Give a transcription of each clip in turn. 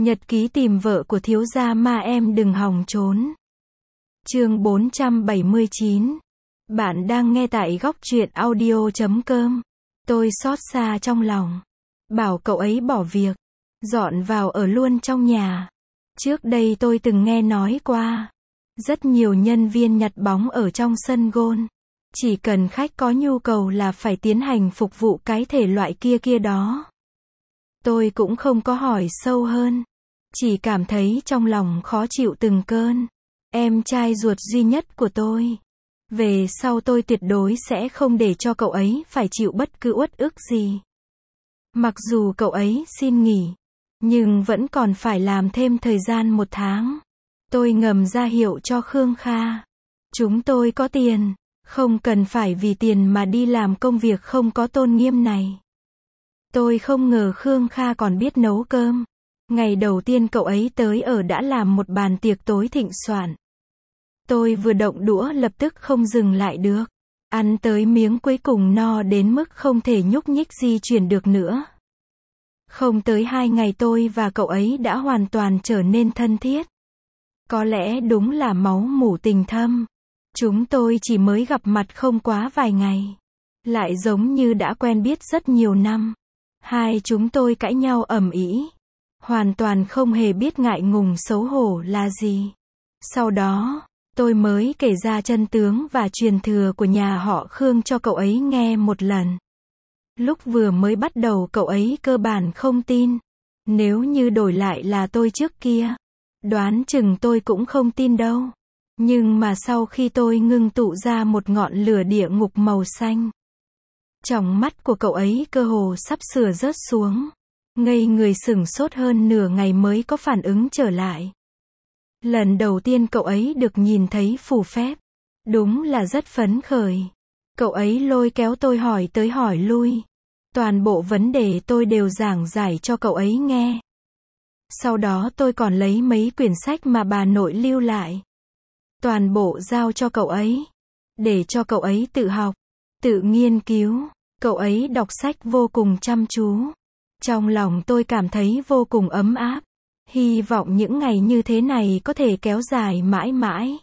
Nhật ký tìm vợ của thiếu gia ma em đừng hòng trốn. Chương 479. Bạn đang nghe tại góc truyện audio.com. Tôi xót xa trong lòng. Bảo cậu ấy bỏ việc, dọn vào ở luôn trong nhà. Trước đây tôi từng nghe nói qua. Rất nhiều nhân viên nhặt bóng ở trong sân golf. Chỉ cần khách có nhu cầu là phải tiến hành phục vụ cái thể loại kia đó. Tôi cũng không có hỏi sâu hơn. Chỉ cảm thấy trong lòng khó chịu từng cơn. Em trai ruột duy nhất của tôi. Về sau tôi tuyệt đối sẽ không để cho cậu ấy phải chịu bất cứ uất ức gì. Mặc dù cậu ấy xin nghỉ, nhưng vẫn còn phải làm thêm thời gian 1 tháng. Tôi ngầm ra hiệu cho Khương Kha. Chúng tôi có tiền, không cần phải vì tiền mà đi làm công việc không có tôn nghiêm này. Tôi không ngờ Khương Kha còn biết nấu cơm. Ngày đầu tiên cậu ấy tới ở đã làm một bàn tiệc tối thịnh soạn. Tôi vừa động đũa lập tức không dừng lại được. Ăn tới miếng cuối cùng no đến mức không thể nhúc nhích di chuyển được nữa. Không tới 2 ngày tôi và cậu ấy đã hoàn toàn trở nên thân thiết. Có lẽ đúng là máu mủ tình thâm. Chúng tôi chỉ mới gặp mặt không quá vài ngày. Lại giống như đã quen biết rất nhiều năm. Hai chúng tôi cãi nhau ầm ĩ. Hoàn toàn không hề biết ngại ngùng xấu hổ là gì. Sau đó, tôi mới kể ra chân tướng và truyền thừa của nhà họ Khương cho cậu ấy nghe một lần. Lúc vừa mới bắt đầu cậu ấy cơ bản không tin. Nếu như đổi lại là tôi trước kia, đoán chừng tôi cũng không tin đâu. Nhưng mà sau khi tôi ngưng tụ ra một ngọn lửa địa ngục màu xanh, tròng mắt của cậu ấy cơ hồ sắp sửa rớt xuống. Ngây người sửng sốt hơn nửa ngày mới có phản ứng trở lại. Lần đầu tiên cậu ấy được nhìn thấy phù phép. Đúng là rất phấn khởi. Cậu ấy lôi kéo tôi hỏi tới hỏi lui. Toàn bộ vấn đề tôi đều giảng giải cho cậu ấy nghe. Sau đó tôi còn lấy mấy quyển sách mà bà nội lưu lại. Toàn bộ giao cho cậu ấy. Để cho cậu ấy tự học, tự nghiên cứu. Cậu ấy đọc sách vô cùng chăm chú. Trong lòng tôi cảm thấy vô cùng ấm áp. Hy vọng những ngày như thế này có thể kéo dài mãi mãi.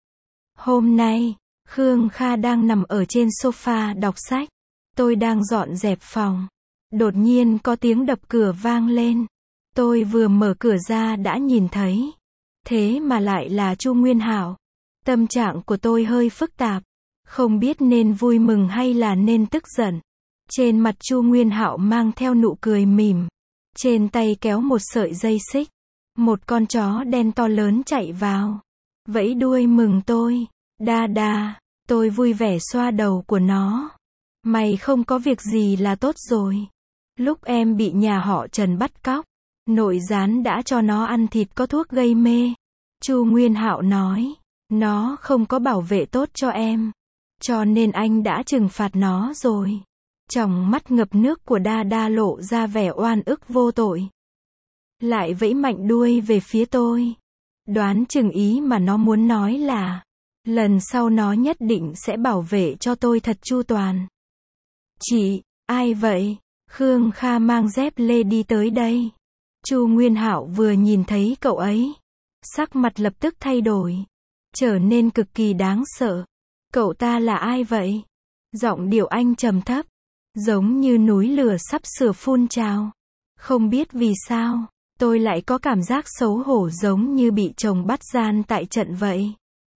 Hôm nay, Khương Kha đang nằm ở trên sofa đọc sách. Tôi đang dọn dẹp phòng. Đột nhiên có tiếng đập cửa vang lên. Tôi vừa mở cửa ra đã nhìn thấy. Thế mà lại là Chu Nguyên Hạo. Tâm trạng của tôi hơi phức tạp. Không biết nên vui mừng hay là nên tức giận. Trên mặt Chu Nguyên Hạo mang theo nụ cười mỉm. Trên tay kéo một sợi dây xích. Một con chó đen to lớn chạy vào. Vẫy đuôi mừng tôi. Đa đa. Tôi vui vẻ xoa đầu của nó. Mày không có việc gì là tốt rồi. Lúc em bị nhà họ Trần bắt cóc, nội gián đã cho nó ăn thịt có thuốc gây mê. Chu Nguyên Hạo nói. Nó không có bảo vệ tốt cho em. Cho nên anh đã trừng phạt nó rồi. Trong mắt ngập nước của Đa Đa lộ ra vẻ oan ức vô tội. Lại vẫy mạnh đuôi về phía tôi. Đoán chừng ý mà nó muốn nói là, lần sau nó nhất định sẽ bảo vệ cho tôi thật chu toàn. Chị, ai vậy? Khương Kha mang dép lê đi tới đây. Chu Nguyên Hạo vừa nhìn thấy cậu ấy, sắc mặt lập tức thay đổi, trở nên cực kỳ đáng sợ. Cậu ta là ai vậy? Giọng điệu anh trầm thấp, giống như núi lửa sắp sửa phun trào. Không biết vì sao, tôi lại có cảm giác xấu hổ giống như bị chồng bắt gian tại trận vậy.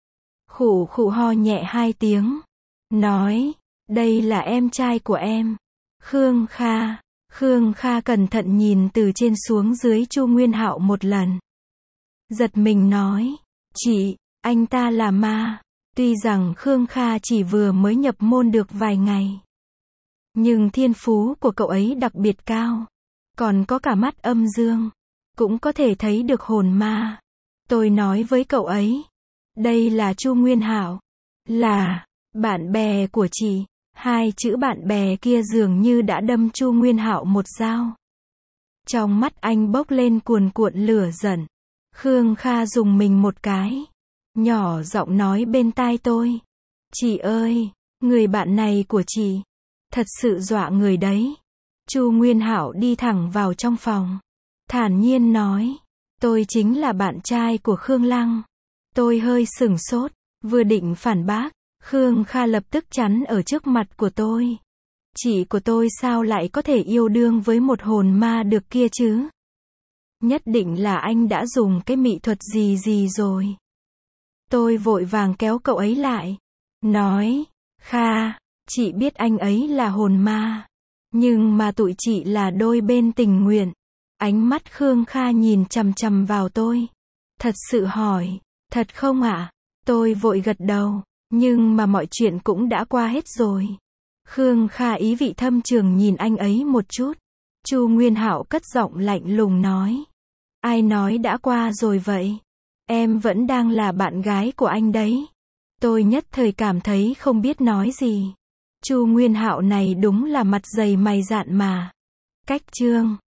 Khụ khụ ho nhẹ 2 tiếng. Nói, đây là em trai của em. Khương Kha. Khương Kha cẩn thận nhìn từ trên xuống dưới Chu Nguyên Hạo một lần. Giật mình nói, chị, anh ta là ma. Tuy rằng Khương Kha chỉ vừa mới nhập môn được vài ngày, nhưng thiên phú của cậu ấy đặc biệt cao. Còn có cả mắt âm dương. Cũng có thể thấy được hồn ma. Tôi nói với cậu ấy, đây là Chu Nguyên Hạo. Là bạn bè của chị. 2 chữ bạn bè kia dường như đã đâm Chu Nguyên Hạo một dao. Trong mắt anh bốc lên cuồn cuộn lửa giận. Khương Kha dùng mình một cái, nhỏ giọng nói bên tai tôi. Chị ơi, người bạn này của chị thật sự dọa người đấy. Chu Nguyên Hạo đi thẳng vào trong phòng, thản nhiên nói, Tôi chính là bạn trai của Khương Lăng. Tôi hơi sửng sốt, vừa định phản bác, Khương Kha lập tức chắn ở trước mặt của tôi. Chị của tôi sao lại có thể yêu đương với một hồn ma được kia chứ? Nhất định là anh đã dùng cái mị thuật gì rồi. Tôi vội vàng kéo cậu ấy lại. Nói, Kha, chị biết anh ấy là hồn ma. Nhưng mà tụi chị là đôi bên tình nguyện. Ánh mắt Khương Kha nhìn chằm chằm vào tôi. Thật sự hỏi, thật không ạ? Tôi vội gật đầu. Nhưng mà mọi chuyện cũng đã qua hết rồi. Khương Kha ý vị thâm trường nhìn anh ấy một chút. Chu Nguyên Hạo cất giọng lạnh lùng nói. Ai nói đã qua rồi vậy? Em vẫn đang là bạn gái của anh đấy. Tôi nhất thời cảm thấy không biết nói gì. Chu Nguyên Hạo này đúng là mặt dày mày dạn mà. Cách chương